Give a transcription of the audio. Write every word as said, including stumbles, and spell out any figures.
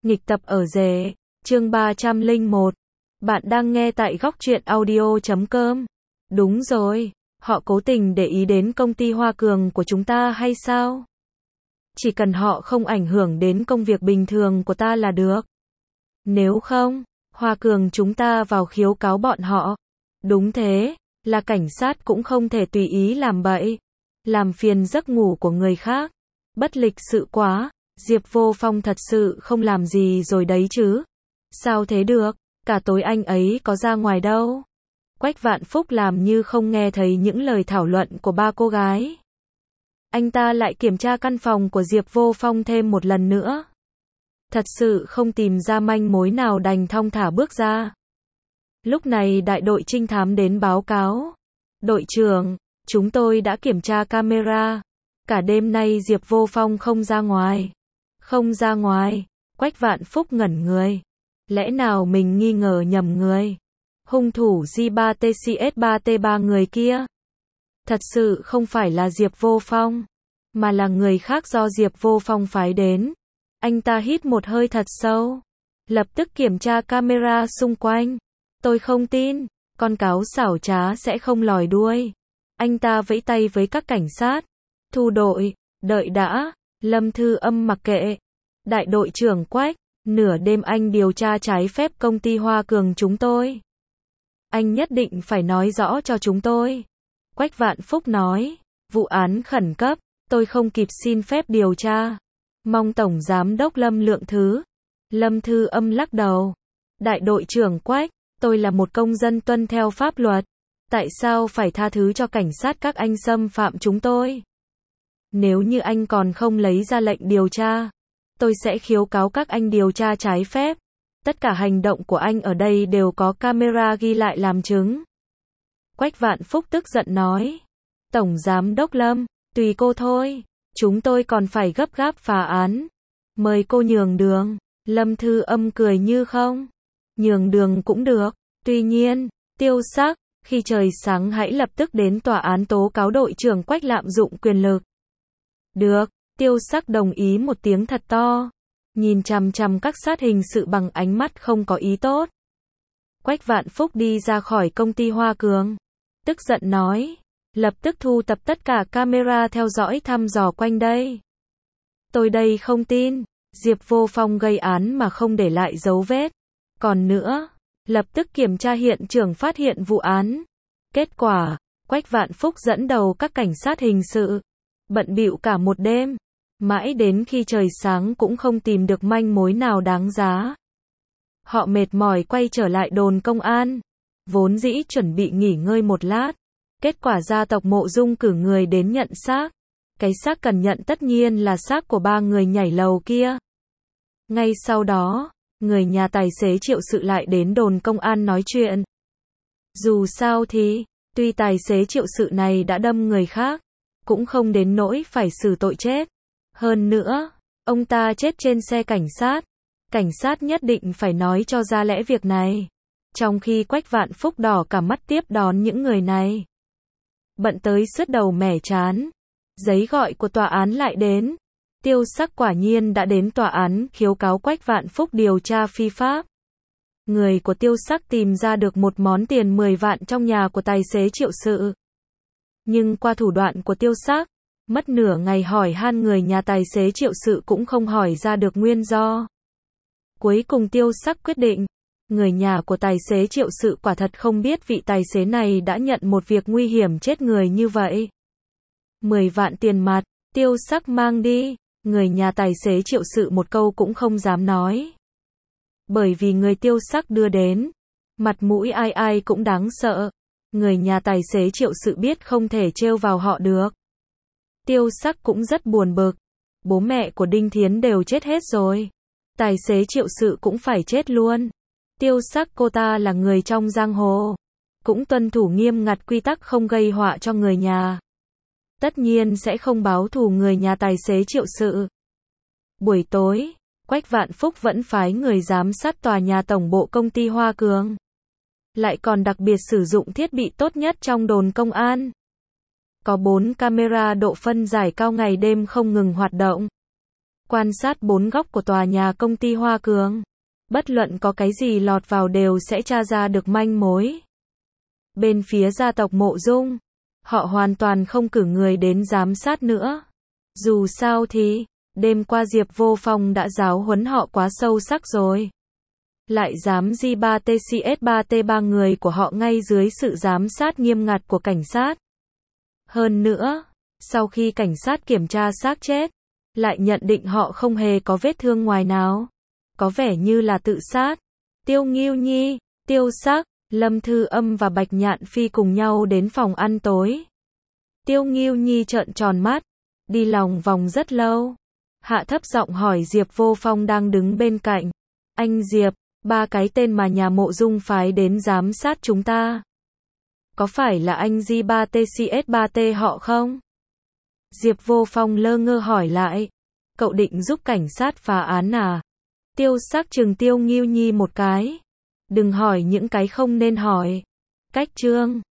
Nghịch tập ở rể, chương ba trăm lẻ một. Bạn đang nghe tại góc truyện audio chấm com. Đúng rồi, họ cố tình để ý đến công ty Hoa Cường của chúng ta hay sao? Chỉ cần họ không ảnh hưởng đến công việc bình thường của ta là được. Nếu không, Hoa Cường chúng ta vào khiếu cáo bọn họ. Đúng thế, là cảnh sát cũng không thể tùy ý làm bậy, làm phiền giấc ngủ của người khác. Bất lịch sự quá, Diệp Vô Phong thật sự không làm gì rồi đấy chứ. Sao thế được, cả tối anh ấy có ra ngoài đâu. Quách Vạn Phúc làm như không nghe thấy những lời thảo luận của ba cô gái. Anh ta lại kiểm tra căn phòng của Diệp Vô Phong thêm một lần nữa. Thật sự không tìm ra manh mối nào đành thong thả bước ra. Lúc này đại đội trinh thám đến báo cáo. Đội trưởng, chúng tôi đã kiểm tra camera. Cả đêm nay Diệp Vô Phong không ra ngoài. Không ra ngoài, Quách Vạn Phúc ngẩn người. Lẽ nào mình nghi ngờ nhầm người? Hung thủ G ba T C S ba T ba người kia. Thật sự không phải là Diệp Vô Phong, mà là người khác do Diệp Vô Phong phái đến. Anh ta hít một hơi thật sâu. Lập tức kiểm tra camera xung quanh. Tôi không tin, con cáo xảo trá sẽ không lòi đuôi. Anh ta vẫy tay với các cảnh sát. Thu đội, đợi đã. Lâm Thư Âm mặc kệ. Đại đội trưởng Quách, nửa đêm anh điều tra trái phép công ty Hoa Cường chúng tôi. Anh nhất định phải nói rõ cho chúng tôi. Quách Vạn Phúc nói, vụ án khẩn cấp, tôi không kịp xin phép điều tra. Mong Tổng Giám đốc Lâm lượng thứ. Lâm Thư Âm lắc đầu. Đại đội trưởng Quách, tôi là một công dân tuân theo pháp luật. Tại sao phải tha thứ cho cảnh sát các anh xâm phạm chúng tôi? Nếu như anh còn không lấy ra lệnh điều tra, tôi sẽ khiếu cáo các anh điều tra trái phép. Tất cả hành động của anh ở đây đều có camera ghi lại làm chứng. Quách Vạn Phúc tức giận nói. Tổng Giám đốc Lâm, tùy cô thôi. Chúng tôi còn phải gấp gáp phá án. Mời cô nhường đường. Lâm Thư Âm cười như không. Nhường đường cũng được. Tuy nhiên, Tiêu Sắc, khi trời sáng hãy lập tức đến tòa án tố cáo đội trưởng Quách lạm dụng quyền lực. Được, Tiêu Sắc đồng ý một tiếng thật to. Nhìn chằm chằm các sát hình sự bằng ánh mắt không có ý tốt. Quách Vạn Phúc đi ra khỏi công ty Hoa Cường. Tức giận nói. Lập tức thu tập tất cả camera theo dõi thăm dò quanh đây. Tôi đây không tin. Diệp Vô Phong gây án mà không để lại dấu vết. Còn nữa, lập tức kiểm tra hiện trường phát hiện vụ án. Kết quả, Quách Vạn Phúc dẫn đầu các cảnh sát hình sự. Bận bịu cả một đêm. Mãi đến khi trời sáng cũng không tìm được manh mối nào đáng giá. Họ mệt mỏi quay trở lại đồn công an. Vốn dĩ chuẩn bị nghỉ ngơi một lát. Kết quả gia tộc Mộ Dung cử người đến nhận xác. Cái xác cần nhận tất nhiên là xác của ba người nhảy lầu kia. Ngay sau đó, người nhà tài xế Triệu Sự lại đến đồn công an nói chuyện. Dù sao thì, tuy tài xế Triệu Sự này đã đâm người khác, cũng không đến nỗi phải xử tội chết. Hơn nữa, ông ta chết trên xe cảnh sát. Cảnh sát nhất định phải nói cho ra lẽ việc này. Trong khi Quách Vạn Phúc đỏ cả mắt tiếp đón những người này. Bận tới sứt đầu mẻ chán. Giấy gọi của tòa án lại đến. Tiêu Sắc quả nhiên đã đến tòa án khiếu cáo Quách Vạn Phúc điều tra phi pháp. Người của Tiêu Sắc tìm ra được một món tiền mười vạn trong nhà của tài xế Triệu Sự. Nhưng qua thủ đoạn của Tiêu Sắc, mất nửa ngày hỏi han người nhà tài xế Triệu Sự cũng không hỏi ra được nguyên do. Cuối cùng Tiêu Sắc quyết định, người nhà của tài xế Triệu Sự quả thật không biết vị tài xế này đã nhận một việc nguy hiểm chết người như vậy. Mười vạn tiền mặt, Tiêu Sắc mang đi, người nhà tài xế Triệu Sự một câu cũng không dám nói. Bởi vì người Tiêu Sắc đưa đến, mặt mũi ai ai cũng đáng sợ. Người nhà tài xế Triệu Sự biết không thể trêu vào họ được. Tiêu Sắc cũng rất buồn bực. Bố mẹ của Đinh Thiến đều chết hết rồi. Tài xế Triệu Sự cũng phải chết luôn. Tiêu Sắc cô ta là người trong giang hồ. Cũng tuân thủ nghiêm ngặt quy tắc không gây họa cho người nhà. Tất nhiên sẽ không báo thù người nhà tài xế Triệu Sự. Buổi tối, Quách Vạn Phúc vẫn phái người giám sát tòa nhà tổng bộ công ty Hoa Cường. Lại còn đặc biệt sử dụng thiết bị tốt nhất trong đồn công an. Có bốn camera độ phân giải cao ngày đêm không ngừng hoạt động. quan sát bốn góc của tòa nhà công ty Hoa Cường. Bất luận có cái gì lọt vào đều sẽ tra ra được manh mối. Bên phía gia tộc Mộ Dung, họ hoàn toàn không cử người đến giám sát nữa. Dù sao thì, đêm qua Diệp Vô Phong đã giáo huấn họ quá sâu sắc rồi. Lại dám G ba T C S ba T ba người của họ ngay dưới sự giám sát nghiêm ngặt của cảnh sát. Hơn nữa, sau khi cảnh sát kiểm tra xác chết, lại nhận định họ không hề có vết thương ngoài nào. Có vẻ như là tự sát. Tiêu Ngưu Nhi, Tiêu Sắc, Lâm Thư Âm và Bạch Nhạn Phi cùng nhau đến phòng ăn tối. Tiêu Ngưu Nhi trợn tròn mắt, đi lòng vòng rất lâu. Hạ thấp giọng hỏi Diệp Vô Phong đang đứng bên cạnh. Anh Diệp, ba cái tên mà nhà Mộ Dung phái đến giám sát chúng ta, có phải là anh G ba T C S ba T họ không? Diệp Vô Phong lơ ngơ hỏi lại. Cậu định giúp cảnh sát phá án à? Tiêu Sắc trừng Tiêu Ngưu Nhi một cái. Đừng hỏi những cái không nên hỏi. Cách chương